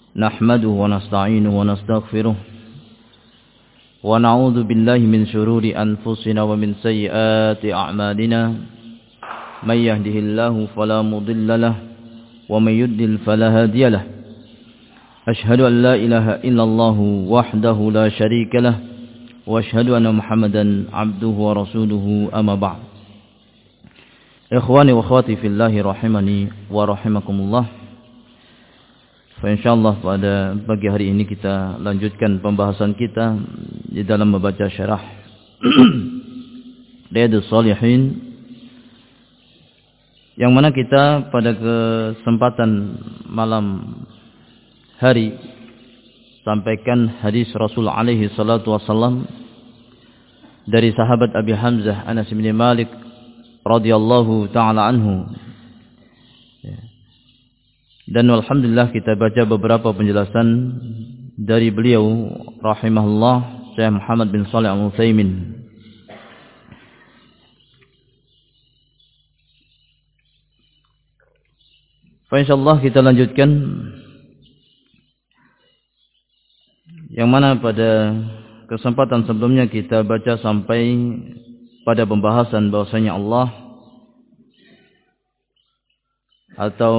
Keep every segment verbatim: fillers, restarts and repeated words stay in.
نحمده ونستعينه ونستغفره ونعوذ بالله من شرور أنفسنا ومن سيئات أعمالنا من يهده الله فلا مضل له ومن يضلل فلا هادي له أشهد أن لا إله إلا الله وحده لا شريك له وأشهد أن محمدا عبده ورسوله أما بعد إخواني وأخواتي في الله رحمني ورحمكم الله. InsyaAllah pada pagi hari ini kita lanjutkan pembahasan kita di dalam membaca syarah Riyadhus Shalihin, yang mana kita pada kesempatan malam hari sampaikan hadis Rasul alaihi salatu wasallam dari sahabat Abi Hamzah Anas bin Malik radhiyallahu ta'ala anhu. Dan alhamdulillah kita baca beberapa penjelasan dari beliau rahimahullah, Syekh Muhammad bin Shalih Al-Utsaimin. Insyaallah kita lanjutkan, yang mana pada kesempatan sebelumnya kita baca sampai pada pembahasan bahwasanya Allah atau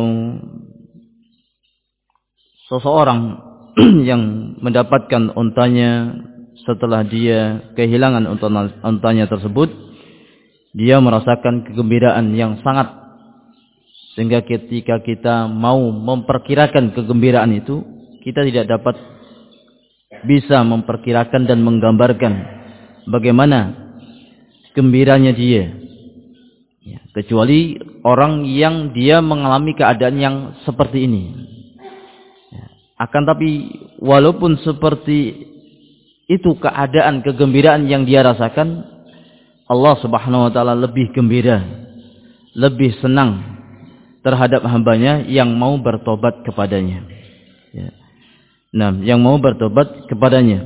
seseorang yang mendapatkan untanya setelah dia kehilangan untanya tersebut, dia merasakan kegembiraan yang sangat, sehingga ketika kita mau memperkirakan kegembiraan itu, kita tidak dapat bisa memperkirakan dan menggambarkan bagaimana gembiranya dia, ya, kecuali orang yang dia mengalami keadaan yang seperti ini. Akan tapi walaupun seperti itu keadaan kegembiraan yang dia rasakan, Allah Subhanahu wa taala lebih gembira, lebih senang terhadap hambanya yang mau bertobat kepadanya. Ya. Nah, yang mau bertobat kepadanya.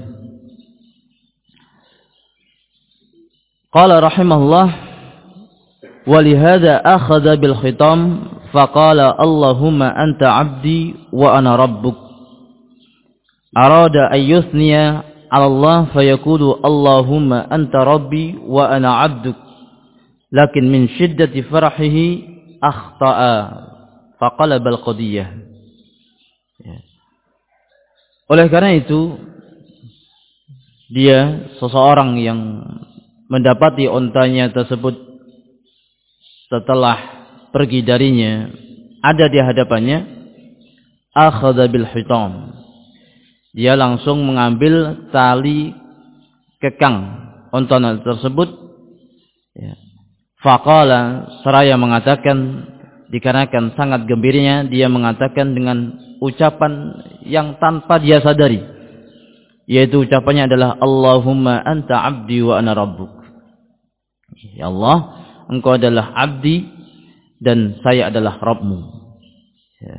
Qala rahimahullah, wa lihadza akhadha bil khitam faqala Allahumma anta 'abdi wa ana rabbuk. Arada ayyuthniya 'ala Allah fayaqulu Allahumma anta rabbi wa ana 'abduk, lakin min shiddati farahihi akhta'a faqalaba al-qadiyah. Ya. Oleh karena itu, dia seseorang yang mendapati untanya tersebut setelah pergi darinya ada di hadapannya, akhadha bil hitam, dia langsung mengambil tali kekang unta tersebut, ya. Faqala, seraya mengatakan, dikarenakan sangat gembiranya, dia mengatakan dengan ucapan yang tanpa dia sadari, yaitu ucapannya adalah Allahumma anta 'abdi wa ana rabbuk. Ya Allah, engkau adalah abdi dan saya adalah Rabbmu. Ya.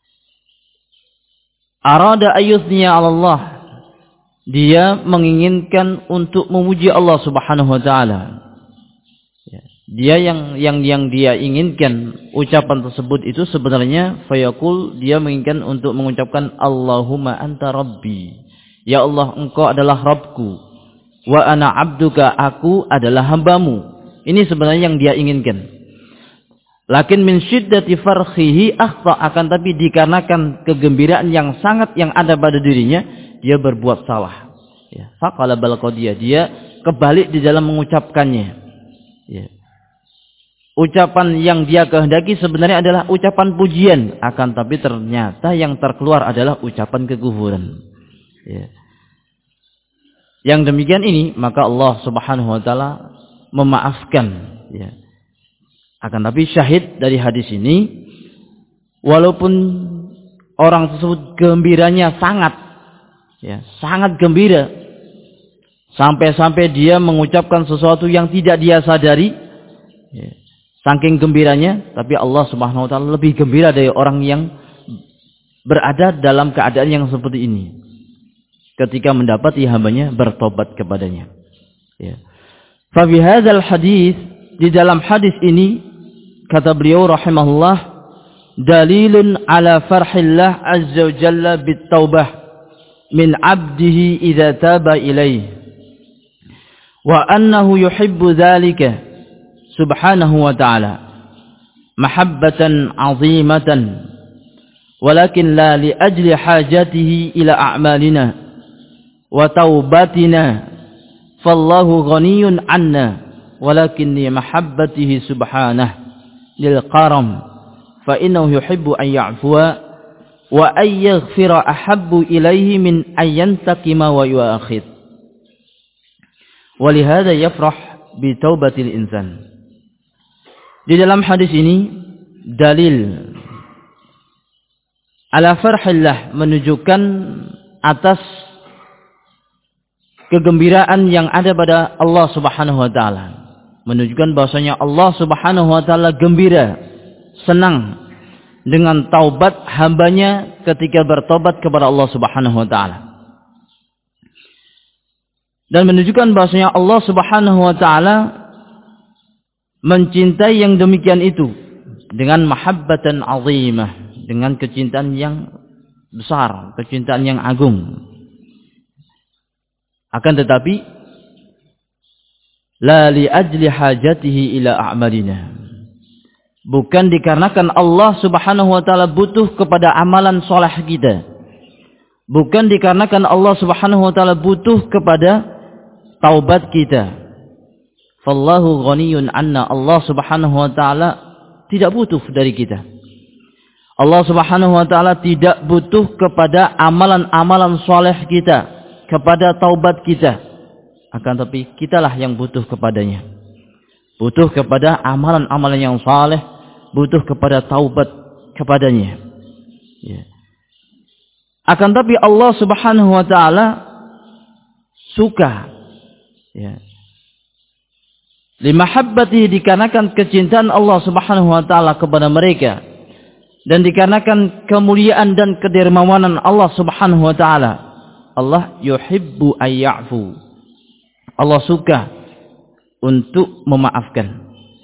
Arada ayyuthniya 'ala Allah, dia menginginkan untuk memuji Allah Subhanahu wa taala. Ya. Dia yang yang yang dia inginkan ucapan tersebut itu sebenarnya fayaqul, dia menginginkan untuk mengucapkan Allahumma anta rabbi, ya Allah engkau adalah Rabbku, wa ana 'abduka, aku adalah hambamu. Ini sebenarnya yang dia inginkan. Lakin min syiddati farhihi akhta, akan tapi dikarenakan kegembiraan yang sangat yang ada pada dirinya, dia berbuat salah. Ya, faqala bal qadiyah, dia kebalik di dalam mengucapkannya. Ya. Ucapan yang dia kehendaki sebenarnya adalah ucapan pujian, akan tapi ternyata yang terkeluar adalah ucapan kekufuran. Ya. Yang demikian ini, maka Allah Subhanahu wa taala memaafkan, ya. Akan tapi syahid dari hadis ini, walaupun orang tersebut gembiranya sangat, ya, sangat gembira, sampai-sampai dia mengucapkan sesuatu yang tidak dia sadari, ya, saking gembiranya, tapi Allah Subhanahu wa taala lebih gembira dari orang yang berada dalam keadaan yang seperti ini, ketika mendapati hambanya bertobat kepadanya. Ya. Fa bi hadzal hadis, di dalam hadis ini kata beliau rahimahullah, dalilun ala farhillah azza wa jalla bit-taubah min 'abdihi idza taba ilayhi wa annahu yuhibbu dzalika subhanahu wa ta'ala mahabbatan 'azimatan walakin la li ajli hajatihi ila a'malina wa taubatina fallahu ghaniyun 'anna walakinni mahabbatihi subhanahu lil qaram fa innahu yuhibbu an ya'fuwa wa an yaghfira ahabbu ilaihi min an yantaqima wa yu'akhid wa li hadha yafrah bi taubatil insan. Di dalam hadis ini dalil ala farhillah menunjukkan atas kegembiraan yang ada pada Allah Subhanahu wa taala, menunjukkan bahwasanya Allah Subhanahu wa taala gembira, senang dengan taubat hambanya ketika bertobat kepada Allah Subhanahu wa taala. Dan menunjukkan bahwasanya Allah Subhanahu wa taala mencintai yang demikian itu dengan mahabbatan azimah, dengan kecintaan yang besar, kecintaan yang agung. Akan tetapi la li ajli hajatihi ila a'malina, bukan dikarenakan Allah Subhanahu wa taala butuh kepada amalan soleh kita, bukan dikarenakan Allah Subhanahu wa taala butuh kepada taubat kita. Fallahu ghaniyun 'anna, Allah Subhanahu wa taala tidak butuh dari kita. Allah Subhanahu wa taala tidak butuh kepada amalan-amalan soleh kita, kepada taubat kita. Akan tapi kitalah yang butuh kepadanya. Butuh kepada amalan-amalan yang saleh, butuh kepada taubat kepadanya. Ya. Akan tapi Allah Subhanahu wa taala suka, ya, limahabbatihi, dikarenakan kecintaan Allah Subhanahu wa taala kepada mereka, dan dikarenakan kemuliaan dan kedermawanan Allah Subhanahu wa taala, Allah yuhibbu ayya'fu, Allah suka untuk memaafkan.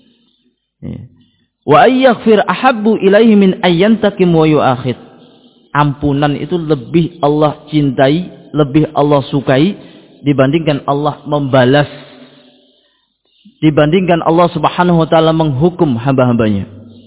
Wa ayyaghfir ahabbu ilaihi min ayyantakim wa yu'akhid. Ampunan itu lebih Allah cintai, lebih Allah sukai dibandingkan Allah membalas, dibandingkan Allah Subhanahu wa taala menghukum hamba-hambanya.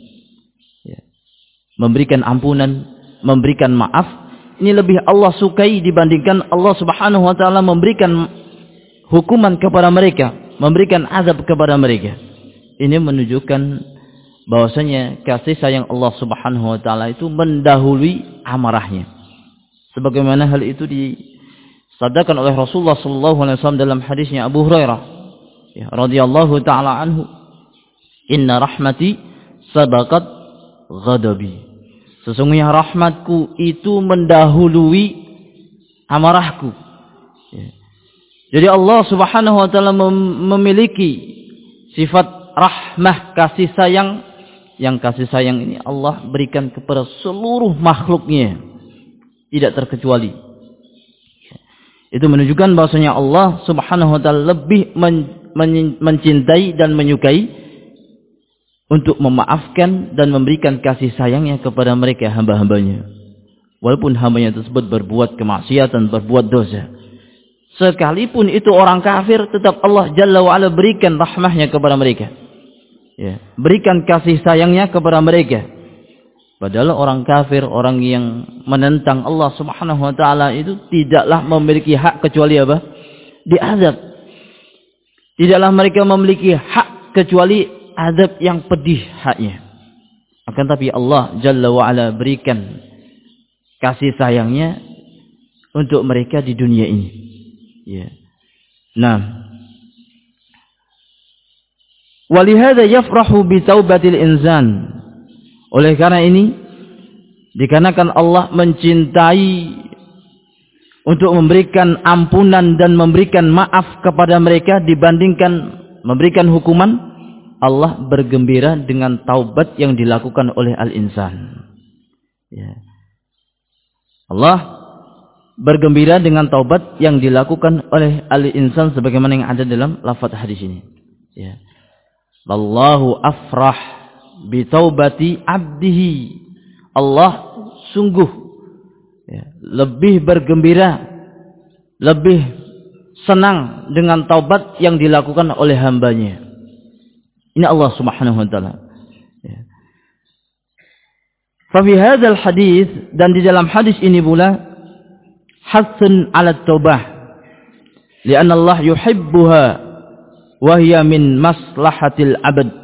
Memberikan ampunan, memberikan maaf, ini lebih Allah sukai dibandingkan Allah Subhanahu wa taala memberikan hukuman kepada mereka, memberikan azab kepada mereka. Ini menunjukkan bahwasanya kasih sayang Allah Subhanahu wa taala itu mendahului amarahnya. Sebagaimana hal itu disabdakan oleh Rasulullah sallallahu alaihi wasallam dalam hadisnya Abu Hurairah, ya, radhiyallahu taala anhu, "Inna rahmati sabaqat ghadabi." Sesungguhnya rahmatku itu mendahului amarahku. Ya. Jadi Allah Subhanahu wa taala mem memiliki sifat rahmah, kasih sayang, yang kasih sayang ini Allah berikan kepada seluruh makhluknya, tidak terkecuali. Itu menunjukkan bahwasanya Allah Subhanahu wa taala lebih men men mencintai dan menyukai untuk memaafkan dan memberikan kasih sayangnya kepada mereka hamba-hambanya, walaupun hambanya tersebut berbuat kemaksiatan, berbuat dosa. Sekalipun itu orang kafir, tetap Allah Jalla wa'ala berikan rahmahnya kepada mereka, ya, berikan kasih sayangnya kepada mereka. Padahal orang kafir, orang yang menentang Allah Subhanahu wa taala itu tidaklah memiliki hak kecuali apa? Diazab. Tidaklah mereka memiliki hak kecuali azab yang pedih haknya. Akan tapi Allah Jalla wa'ala berikan kasih sayangnya untuk mereka di dunia ini. Ya. Nah, walihada yafrahu bi taubatil insan. Oleh karena ini, dikarenakan Allah mencintai untuk memberikan ampunan dan memberikan maaf kepada mereka dibandingkan memberikan hukuman, Allah bergembira dengan taubat yang dilakukan oleh al-insan. Ya. Allah bergembira dengan taubat yang dilakukan oleh al-insan sebagaimana yang ada dalam lafaz hadis ini. Ya. Wallahu afrah bi taubati abdihi Allah sungguh ya, lebih bergembira, lebih senang dengan taubat yang dilakukan oleh hambanya. Ini Allah Subhanahu wa taala. Ya. Fa fi hadzal hadis, dan di dalam hadis ini pula hasan 'ala taubah. Lianna Allah yuhibbuha wa hiya min maslahatil 'abd.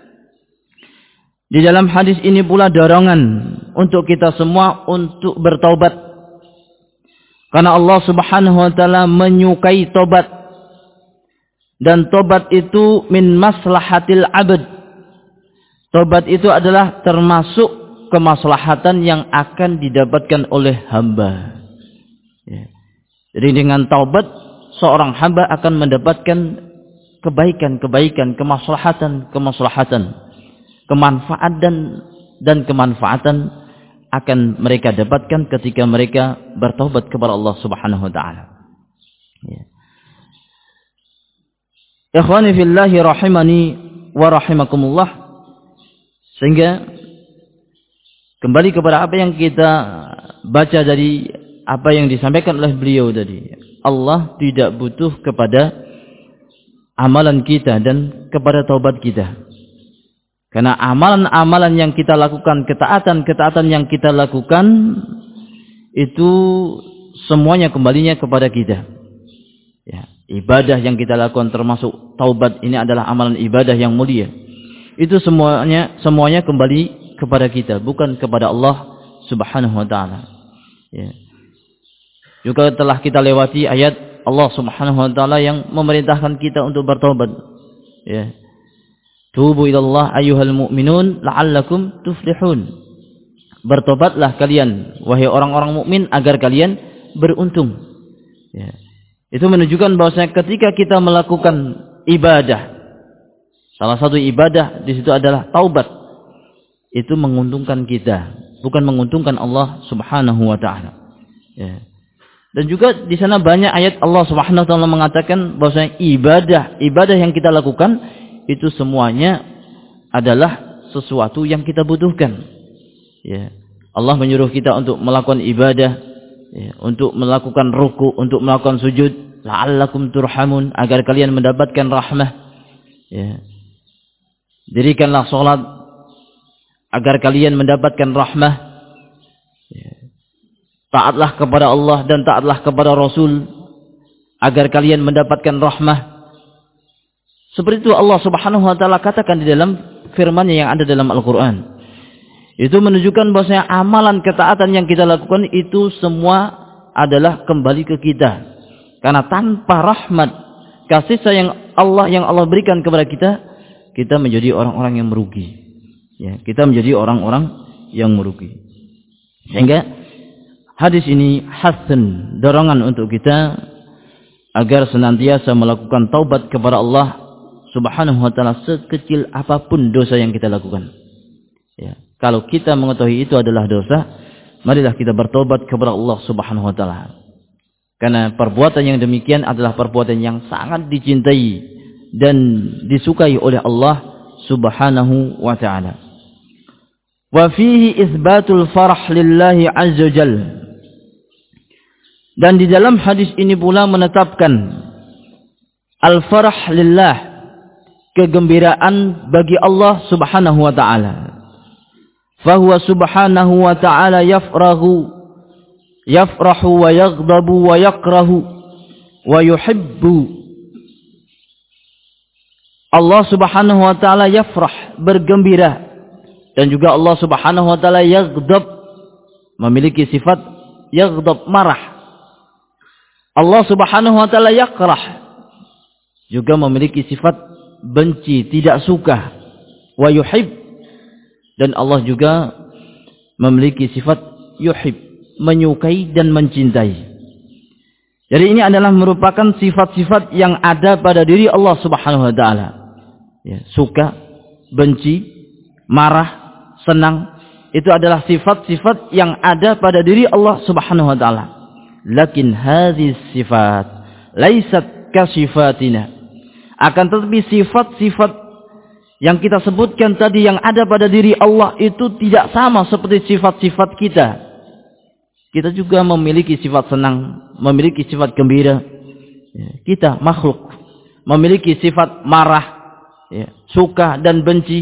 Di dalam hadis ini pula dorongan untuk kita semua untuk bertaubat. Karena Allah Subhanahu wa taala menyukai taubat. Dan taubat itu min maslahatil 'abd. Taubat itu adalah termasuk kemaslahatan yang akan didapatkan oleh hamba. Ya. Jadi dengan taubat seorang hamba akan mendapatkan kebaikan-kebaikan, kemaslahatan-kemaslahatan. Kemanfaat dan dan kemanfaatan akan mereka dapatkan ketika mereka bertaubat kepada Allah Subhanahu wa taala. Ya. Ikhwani fillahi rahimani wa rahimakumullah. Sehingga kembali kepada apa yang kita baca dari apa yang disampaikan oleh beliau tadi. Allah tidak butuh kepada amalan kita dan kepada taubat kita. Karena amalan-amalan yang kita lakukan, ketaatan-ketaatan yang kita lakukan, itu semuanya kembalinya kepada kita. Ya, ibadah yang kita lakukan termasuk taubat, ini adalah amalan ibadah yang mulia. Itu semuanya semuanya kembali kepada kita, bukan kepada Allah Subhanahu wa taala. Ya. Juga telah kita lewati ayat Allah Subhanahu wa taala yang memerintahkan kita untuk bertaubat. Ya. Tubu ilallah ayyuhal mu'minun la'allakum tuflihun. Bertobatlah kalian wahai orang-orang mukmin agar kalian beruntung. Ya. Itu menunjukkan bahwasanya ketika kita melakukan ibadah, salah satu ibadah di situ adalah taubat. Itu menguntungkan kita, bukan menguntungkan Allah Subhanahu wa taala. Ya. Dan juga di sana banyak ayat Allah Subhanahu wa taala mengatakan bahwasanya ibadah, ibadah yang kita lakukan itu semuanya adalah sesuatu yang kita butuhkan. Ya. Allah menyuruh kita untuk melakukan ibadah, ya, untuk melakukan ruku, untuk melakukan sujud, la'allakum turhamun, agar kalian mendapatkan rahmah. Ya. Dirikanlah sholat agar kalian mendapatkan rahmah. Ya. Taatlah kepada Allah dan taatlah kepada Rasul agar kalian mendapatkan rahmah. Seperti itu Allah Subhanahu wa taala katakan di dalam firman-Nya yang ada dalam Al-Qur'an. Itu menunjukkan bahwasanya amalan ketaatan yang kita lakukan itu semua adalah kembali ke kita. Karena tanpa rahmat, kasih sayang Allah yang Allah berikan kepada kita, kita menjadi orang-orang yang merugi. Ya, kita menjadi orang-orang yang merugi. Sehingga hadis ini hasan, dorongan untuk kita agar senantiasa melakukan taubat kepada Allah Subhanahu wa taala sekecil apapun dosa yang kita lakukan. Ya, kalau kita mengetahui itu adalah dosa, marilah kita bertobat kepada Allah Subhanahu wa taala. Karena perbuatan yang demikian adalah perbuatan yang sangat dicintai dan disukai oleh Allah Subhanahu wa taala. Wa fihi itsbatul farah lillahi azza jalla. Dan di dalam hadis ini pula menetapkan al-farah lillah, kegembiraan bagi Allah Subhanahu wa taala. Fahuwa subhanahu wa ta'ala yafrahu yafrahu wa yaghdabu wa yakrahu wa yuhibbu. Allah Subhanahu wa ta'ala yafrah, bergembira, dan juga Allah Subhanahu wa ta'ala yaghdab, memiliki sifat yaghdab, marah. Allah Subhanahu wa ta'ala yakrah, juga memiliki sifat benci, tidak suka. Wa yuhib, dan Allah juga memiliki sifat yuhib, menyukai dan mencintai. Jadi ini adalah merupakan sifat-sifat yang ada pada diri Allah Subhanahu wa taala. Ya, suka, benci, marah, senang, itu adalah sifat-sifat yang ada pada diri Allah Subhanahu wa taala. Lakin hadhihi sifat laisat ka sifatina. Akan tetapi sifat-sifat yang kita sebutkan tadi yang ada pada diri Allah itu tidak sama seperti sifat-sifat kita. Kita juga memiliki sifat senang, memiliki sifat gembira. Kita makhluk memiliki sifat marah, suka dan benci.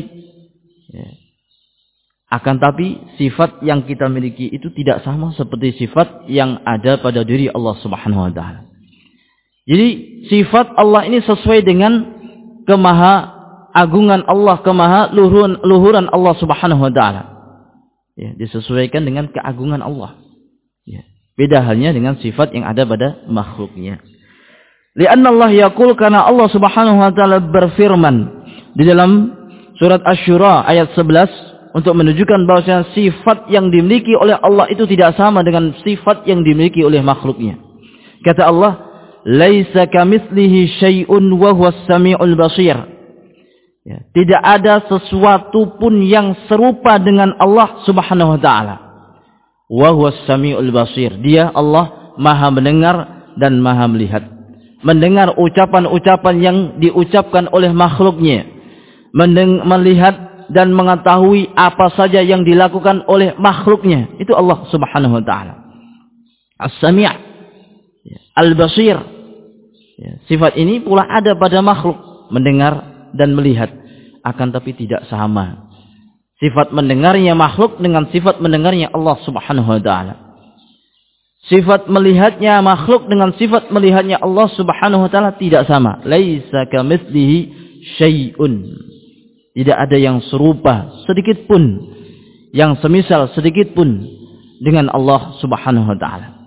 Akan tapi sifat yang kita miliki itu tidak sama seperti sifat yang ada pada diri Allah Subhanahu wa taala. Jadi sifat Allah ini sesuai dengan kemaha agungan Allah, kemaha luhuran, luhuran Allah Subhanahu wa taala. Ya, disesuaikan dengan keagungan Allah. Ya, beda halnya dengan sifat yang ada pada makhluknya. Lianna Allah yaqul, karena Allah Subhanahu wa taala berfirman di dalam surat Asy-Syura ayat sebelas untuk menunjukkan bahwa sifat yang dimiliki oleh Allah itu tidak sama dengan sifat yang dimiliki oleh makhluknya. Kata Allah, "Laisa kamitslihi syai'un wa huwas samiul basir." Ya, tidak ada sesuatu pun yang serupa dengan Allah Subhanahu wa taala. Wa huwas samiul basir. Dia Allah Maha mendengar dan Maha melihat. Mendengar ucapan-ucapan yang diucapkan oleh makhluknya. Mendeng- melihat dan mengetahui apa saja yang dilakukan oleh makhluknya. Itu Allah Subhanahu wa taala. As-Sami', Al-Basir. Ya, sifat ini pula ada pada makhluk, mendengar dan melihat, akan tapi tidak sama sifat mendengarnya makhluk dengan sifat mendengarnya Allah Subhanahu wa taala. Sifat melihatnya makhluk dengan sifat melihatnya Allah Subhanahu wa taala tidak sama. Laisa kamitslihi syai'un. Tidak ada yang serupa sedikit pun, yang semisal sedikit pun dengan Allah Subhanahu wa taala.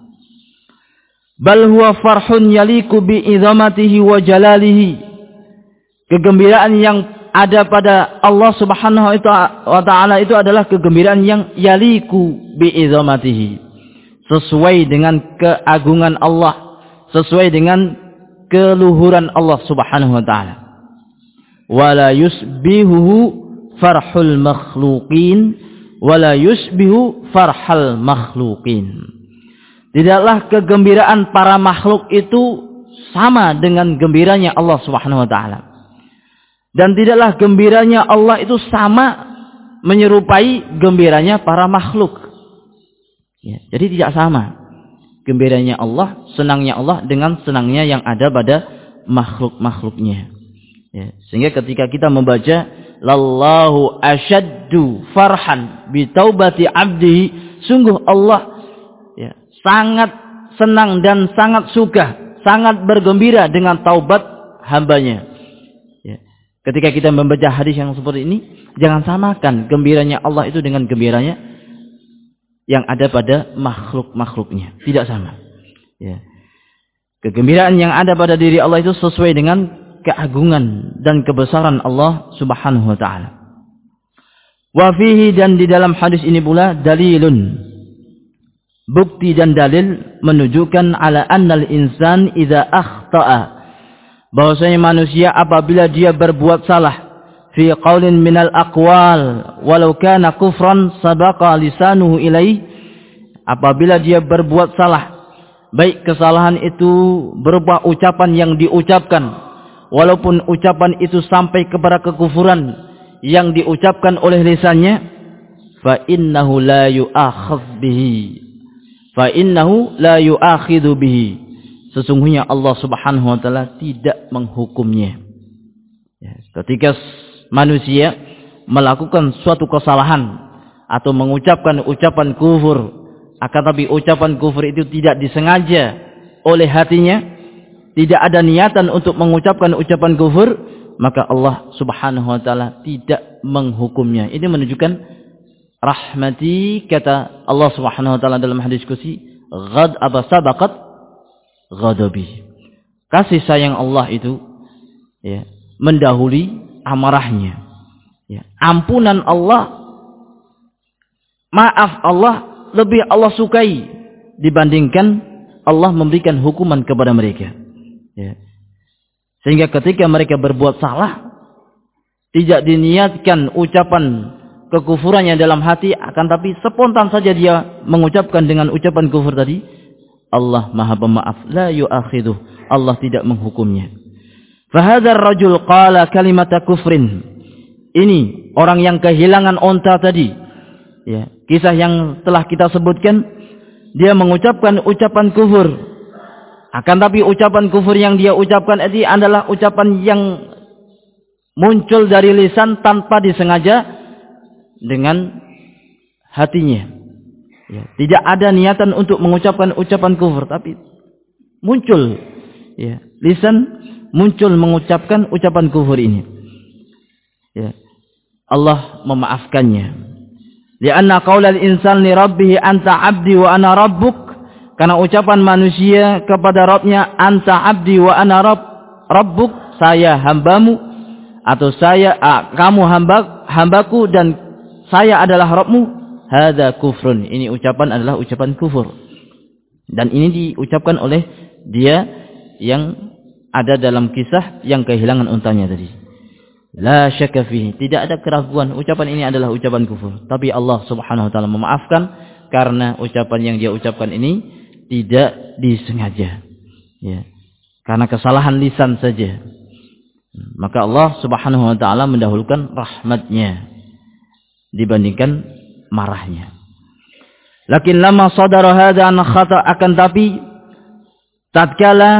Bal huwa farhun yaliku bi izamatihi wa jalalihi. Kegembiraan yang ada pada Allah Subhanahu wa taala itu adalah kegembiraan yang yaliku bi'izamatihi, sesuai dengan keagungan Allah, sesuai dengan keluhuran Allah Subhanahu wa taala. Wala yusbihu farhul makhluqin wala yusbihu farhal makhluqin. Tidaklah kegembiraan para makhluk itu sama dengan gembiranya Allah Subhanahu wa taala. Dan tidaklah gembiranya Allah itu sama menyerupai gembiranya para makhluk. Ya, jadi tidak sama gembiranya Allah, senangnya Allah dengan senangnya yang ada pada makhluk-makhluknya. Ya, sehingga ketika kita membaca lallahu asyaddu farhan bi taubati abdihi, sungguh Allah ya, sangat senang dan sangat suka, sangat bergembira dengan taubat hambanya. Ketika kita membaca hadis yang seperti ini, jangan samakan gembiranya Allah itu dengan gembiranya yang ada pada makhluk-makhluknya. Tidak sama. Ya. Kegembiraan yang ada pada diri Allah itu sesuai dengan keagungan dan kebesaran Allah Subhanahu wa taala. Wa fihi, dan di dalam hadis ini pula dalilun, bukti dan dalil menunjukkan ala annal insan idza akhta'a, bahwasanya manusia apabila dia berbuat salah fi qaulin minal aqwal walau kana kufran sabaqa lisanuhu ilaih, apabila dia berbuat salah, baik kesalahan itu berupa ucapan yang diucapkan, walaupun ucapan itu sampai kepada kekufuran yang diucapkan oleh lisannya, fa innahu la yu'akhadh bihi fa innahu la yu'akhidhu bihi, sesungguhnya Allah Subhanahu wa taala tidak menghukumnya. Ya, ketika manusia melakukan suatu kesalahan atau mengucapkan ucapan kufur, akan tapi ucapan kufur itu tidak disengaja oleh hatinya, tidak ada niatan untuk mengucapkan ucapan kufur, maka Allah Subhanahu wa taala tidak menghukumnya. Ini menunjukkan rahmati, kata Allah Subhanahu wa taala dalam hadis qudsi, ghad aba sabaqat ghadabi. Kasih sayang Allah itu ya, mendahului amarahnya. Ya, ampunan Allah, maaf Allah lebih Allah sukai dibandingkan Allah memberikan hukuman kepada mereka. Ya. Sehingga ketika mereka berbuat salah, tidak diniatkan ucapan kekufurannya dalam hati, akan tapi spontan saja dia mengucapkan dengan ucapan kufur tadi, Allah Maha Pemaaf, la yu'akhidhu, Allah tidak menghukumnya. Fa hadzal rajul qala kalimata kufrin, ini orang yang kehilangan onta tadi, ya, kisah yang telah kita sebutkan, dia mengucapkan ucapan kufur. Akan tapi ucapan kufur yang dia ucapkan ini adalah ucapan yang muncul dari lisan tanpa disengaja dengan hatinya. Ya, tidak ada niatan untuk mengucapkan ucapan kufur, tapi muncul, ya, lisan muncul mengucapkan ucapan kufur ini. Ya, Allah memaafkannya. Lianna qaulal insan li rabbih anta abdi wa ana rabbuk, karena ucapan manusia kepada Rabbnya anta abdi wa ana rabb, rabbuk, saya hambamu, atau saya ah, kamu hamba hambaku dan saya adalah Rabbmu. Hada kufrun, ini ucapan adalah ucapan kufur. Dan ini diucapkan oleh dia yang ada dalam kisah yang kehilangan untanya tadi. La syakka fihi, tidak ada keraguan, ucapan ini adalah ucapan kufur. Tapi Allah Subhanahu wa taala memaafkan karena ucapan yang dia ucapkan ini tidak disengaja. Ya. Karena kesalahan lisan saja. Maka Allah Subhanahu wa taala mendahulukan rahmatnya dibandingkan marahnya. Lakin lama sadara hadza an khata, akan tapi tatkala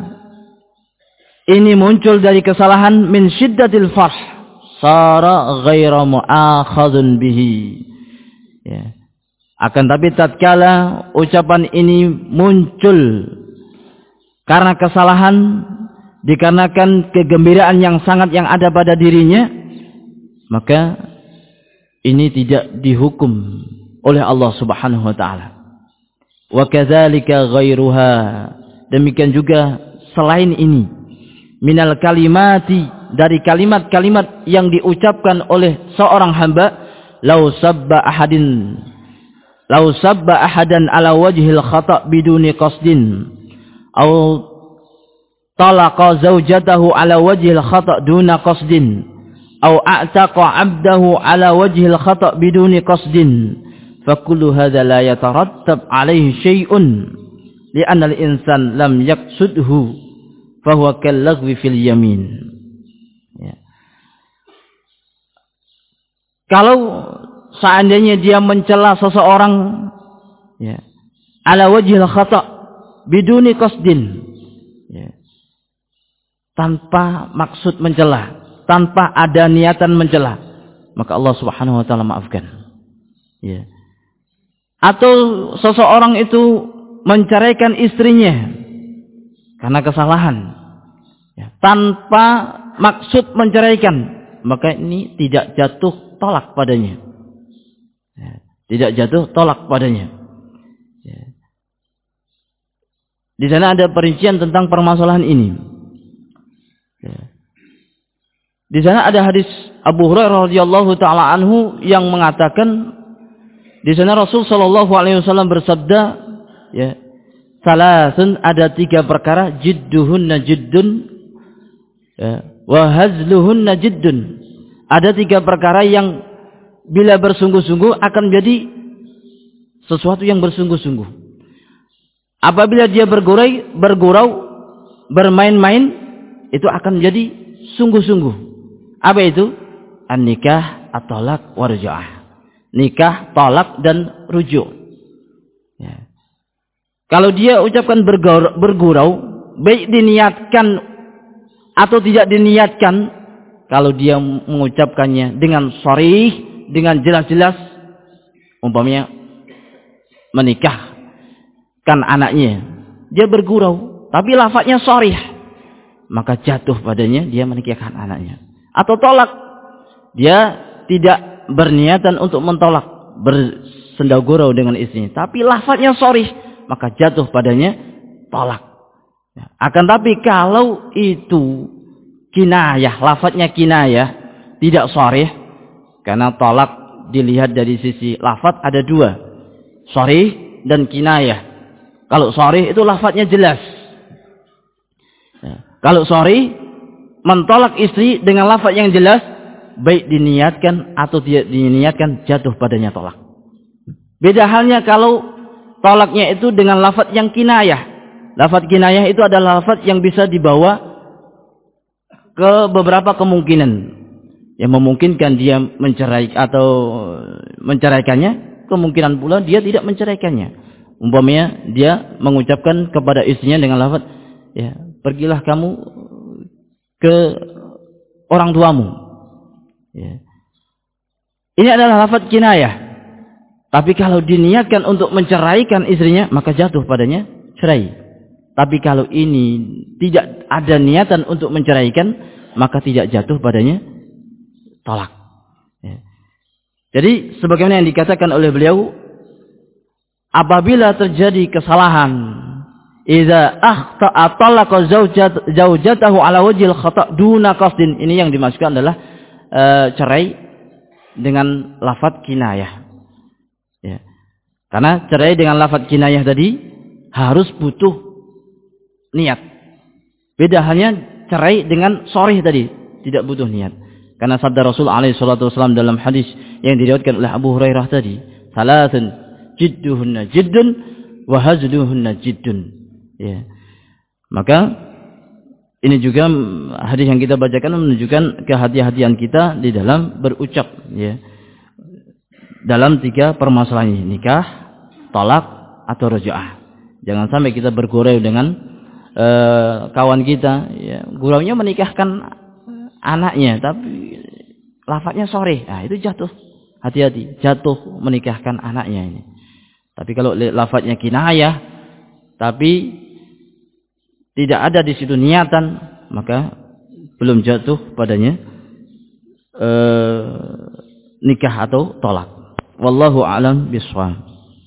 ini muncul dari kesalahan min syiddatil farh sara ghaira mu'akhadun bihi. Ya. Akan tapi tatkala ucapan ini muncul karena kesalahan, dikarenakan kegembiraan yang sangat yang ada pada dirinya, maka ini tidak dihukum oleh Allah Subhanahu wa taala. Wa kadzalika ghairuha, demikian juga selain ini, minal kalimati, dari kalimat-kalimat yang diucapkan oleh seorang hamba, lau sabba ahadin lau sabba ahadan ala wajhil khata' biduni qasdin au talaqa zaujatahu ala wajhil khata' duna qasdin أو أعتق عبده على وجه الخطأ بدون قصد فكل هذا لا يترتب عليه شيء لأن الإنسان لم يقصده فهو كاللغو في اليمين. Ya. Kalau seandainya dia mencela seseorang, ya, ala wajhil khata' biduni qasdin, ya, tanpa maksud mencela, tanpa ada niatan mencela, maka Allah Subhanahu wa taala maafkan. Ya. Atau seseorang itu menceraikan istrinya karena kesalahan, ya, tanpa maksud menceraikan, maka ini tidak jatuh tolak padanya. Ya. Tidak jatuh tolak padanya. Ya. Di sana ada perincian tentang permasalahan ini. Ya. Di sana ada hadis Abu Hurairah radhiyallahu taala anhu yang mengatakan, di sana Rasul sallallahu alaihi wasallam bersabda, ya, salasun, ada tiga perkara, jidduhunna jiddun, ya, wa hazluhunna jiddun. Ada tiga perkara yang bila bersungguh-sungguh akan menjadi sesuatu yang bersungguh-sungguh. Apabila dia bergurai, bergurau, bermain-main, itu akan menjadi sungguh-sungguh. Apa itu? An-nikah, at-talaq, warja'ah. Nikah, talak, dan rujuk. Ya. Kalau dia ucapkan bergurau, bergurau, baik diniatkan atau tidak diniatkan, kalau dia mengucapkannya dengan sharih, dengan jelas-jelas, umpamanya menikahkan anaknya, dia bergurau, tapi lafadznya sharih, maka jatuh padanya dia menikahkan anaknya. Atau tolak, dia tidak berniatan untuk mentolak, bersenda gurau dengan istrinya, tapi lafadznya sharih, maka jatuh padanya tolak. Akan tapi kalau itu kinayah, lafadznya kinayah, tidak sharih, karena tolak dilihat dari sisi lafadz ada dua, sharih dan kinayah. Kalau sharih itu lafadznya jelas. Kalau sharih, mentolak istri dengan lafaz yang jelas, baik diniatkan atau tidak diniatkan, jatuh padanya tolak. Beda halnya kalau tolaknya itu dengan lafaz yang kinayah. Lafaz kinayah itu adalah lafaz yang bisa dibawa ke beberapa kemungkinan. yang memungkinkan dia mencerai atau menceraikannya, kemungkinan pula dia tidak menceraikannya. Umpamanya dia mengucapkan kepada istrinya dengan lafaz, ya, pergilah kamu ke orang tuamu. Ya. Ini adalah lafaz kinayah. Tapi kalau diniatkan untuk menceraikan istrinya, maka jatuh padanya cerai. Tapi kalau ini tidak ada niatan untuk menceraikan, maka tidak jatuh padanya tolak. Ya. Jadi sebagaimana yang dikatakan oleh beliau, apabila terjadi kesalahan, idza akhta'a talaqa zaujatahu ala wajhil khata' duna qasdin, ini yang dimaksudkan adalah e, cerai dengan lafaz kinayah. Ya. Karena cerai dengan lafaz kinayah tadi harus butuh niat. Beda hanya cerai dengan sharih tadi, tidak butuh niat. Karena sabda Rasul alaihi salatu wasallam dalam hadis yang diriwayatkan oleh Abu Hurairah tadi, salatun jidduhunna jiddun wa hazduhunna jiddun. Ya. Maka ini juga hadis yang kita bacakan menunjukkan kehati-hatian kita di dalam berucap, ya. Dalam tiga permasalahan ini, nikah, talak atau raja'ah. Jangan sampai kita bergurau dengan uh, kawan kita, ya, guraunya menikahkan anaknya tapi lafadznya sharih. Nah, itu jatuh. Hati-hati, jatuh menikahkan anaknya ini. Tapi kalau lafadznya kinayah tapi tidak ada di situ niatan, maka belum jatuh padanya uh, nikah atau tolak. Wallahu a'lam bishawab.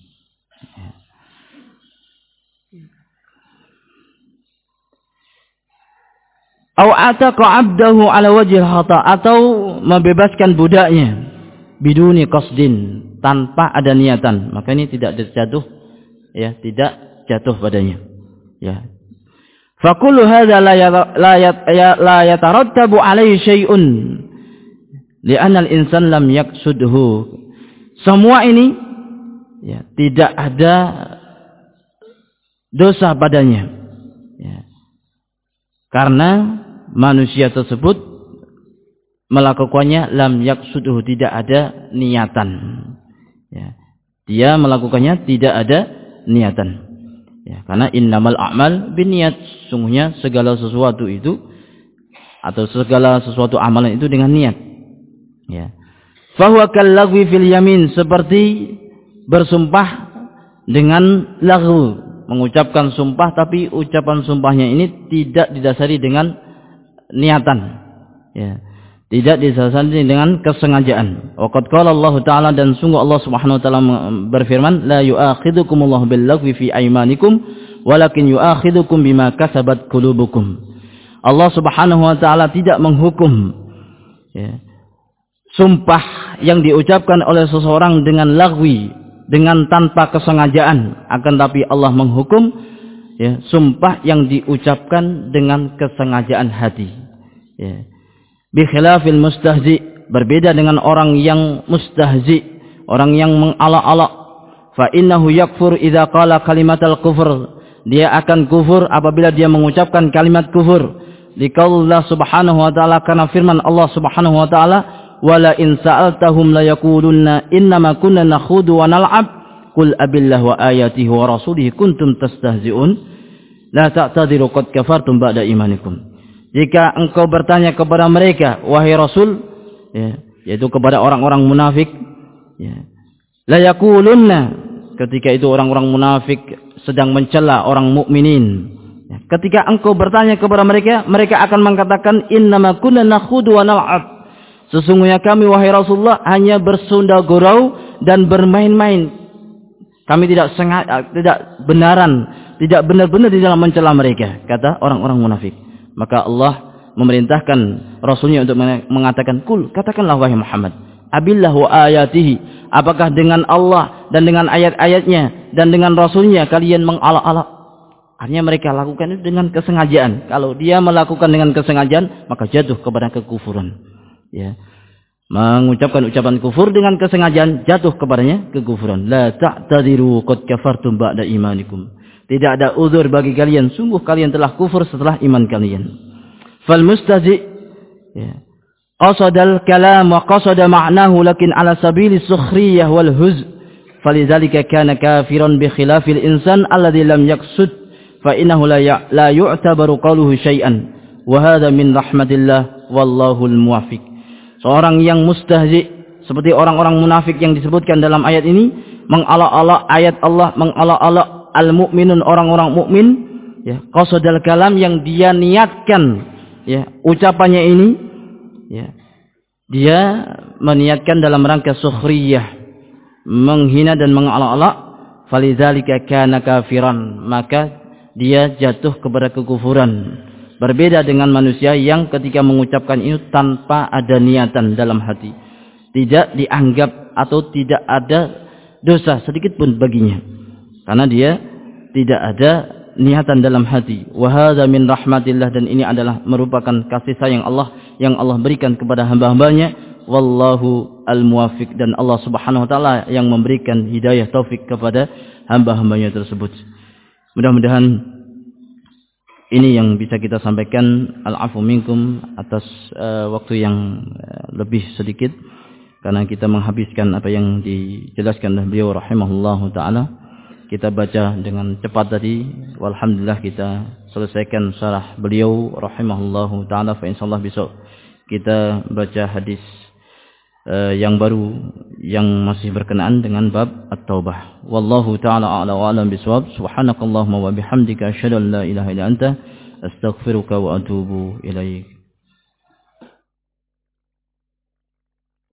Au ataqa 'abdahu 'ala wajhil khata', atau membebaskan budaknya biduni qasdin, tanpa ada niatan, maka ini tidak jatuh, ya, tidak jatuh padanya, ya. Fa kullu hadza la la yatarattabu 'alaihi syai'un li'anna al-insan lam yaqsudhu. Semua ini, ya, tidak ada dosa padanya, ya, karena manusia tersebut melakukannya lam yaqsudhu, tidak ada niatan, ya. Dia melakukannya tidak ada niatan, ya, karena innamal a'mal binniyat, sungguhnya segala sesuatu itu atau segala sesuatu amalan itu dengan niat, ya. Fahuwa kallagwi fil yamin, seperti bersumpah dengan laghu, mengucapkan sumpah tapi ucapan sumpahnya ini tidak didasari dengan niatan, ya, tidak didasari dengan kesengajaan. Waqad qala Allah Ta'ala, dan sungguh Allah Subhanahu wa taala berfirman, la yu'akhidukumullahu bil lagwi fi aymanikum walakin yu'akhidukum bima kasabat qulubukum. Allah Subhanahu wa taala tidak menghukum, ya, sumpah yang diucapkan oleh seseorang dengan lagwi, dengan tanpa kesengajaan, akan tapi Allah menghukum, ya, sumpah yang diucapkan dengan kesengajaan hati, ya. Bi khilafil mustahzi, berbeda dengan orang yang mustahzi, orang yang mengalak-alak. Fa innahu yakfur idza qala kalimatal kufur, dia akan kufur apabila dia mengucapkan kalimat kufur. Liqaulillah subhanahu wa ta'ala, karena firman Allah subhanahu wa ta'ala, wala in sa'altahum la yaqulunna innama kunna nakhudu wa nal'ab qul abillahi wa ayatihi wa rasulihi kuntum tastahzi'un la ta'tadiru qad kafartum ba'da imanikum. Jika engkau bertanya kepada mereka, wahai Rasul, ya, yaitu kepada orang-orang munafik, ya, la yaqulunna, ketika itu orang-orang munafik sedang mencela orang mukminin, ya, ketika engkau bertanya kepada mereka, mereka akan mengatakan innama kunna nakhudu wa nal'ab, sesungguhnya kami wahai Rasulullah hanya bersunda gurau dan bermain-main. Kami tidak sengaja, tidak benaran, tidak benar-benar di dalam mencela mereka, kata orang-orang munafik. Maka Allah memerintahkan Rasulnya untuk mengatakan, kul, katakanlah wahai Muhammad, abillah wa ayatihi, apakah dengan Allah dan dengan ayat-ayatnya dan dengan Rasulnya kalian mengalak-alak? Artinya mereka lakukan itu dengan kesengajaan. Kalau dia melakukan dengan kesengajaan, maka jatuh kepada kekufuran, ya. Mengucapkan ucapan kufur dengan kesengajaan, jatuh kepadanya kekufuran. La ta'tadiru qad kafartum ba'da imanikum. Tidak ada uzur bagi kalian, sungguh kalian telah kufur setelah iman kalian. Fal mustazi, ya, qasadal kalam wa qasada ma'nahu lakin ala sabili sukhriyah wal huz falidzalika kana kafiran bi khilafil insan alladhi lam yaqsud fa innahu la la yu'tabaru qawluhu syai'an wa hadha min rahmatillah wallahul muwaffiq. Seorang yang mustahzi seperti orang-orang munafik yang disebutkan dalam ayat ini, mengala-ala ayat Allah, mengala-ala al-mu'minun, orang-orang mukmin, ya, qasadal kalam yang dia niatkan, ya, ucapannya ini, ya, dia meniatkan dalam rangka sukhriyah, menghina dan mengala-ala, falidzalika kana kafiran, maka dia jatuh kepada kekufuran. Berbeda dengan manusia yang ketika mengucapkan itu tanpa ada niatan dalam hati, tidak dianggap atau tidak ada dosa sedikit pun baginya, karena dia tidak ada niatan dalam hati. Wa hadza min rahmatillah, dan ini adalah merupakan kasih sayang Allah yang Allah berikan kepada hamba-hambanya. Wallahu al-muwaffiq, dan Allah Subhanahu wa taala yang memberikan hidayah taufik kepada hamba-hambanya tersebut. Mudah-mudahan ini yang bisa kita sampaikan. Al-afu minkum atas uh, waktu yang uh, lebih sedikit, karena kita menghabiskan apa yang dijelaskan oleh beliau rahimahullahu taala. Kita baca dengan cepat tadi, walhamdulillah kita selesaikan syarah beliau rahimahullahu taala. Fa insyaallah besok kita baca hadis uh, yang baru yang masih berkenaan dengan bab at-taubah. Wallahu taala a'la wa a'lam bisawab. Subhanakallahumma wa bihamdika asyhadu an la ilaha illa anta astaghfiruka wa atubu ilaik.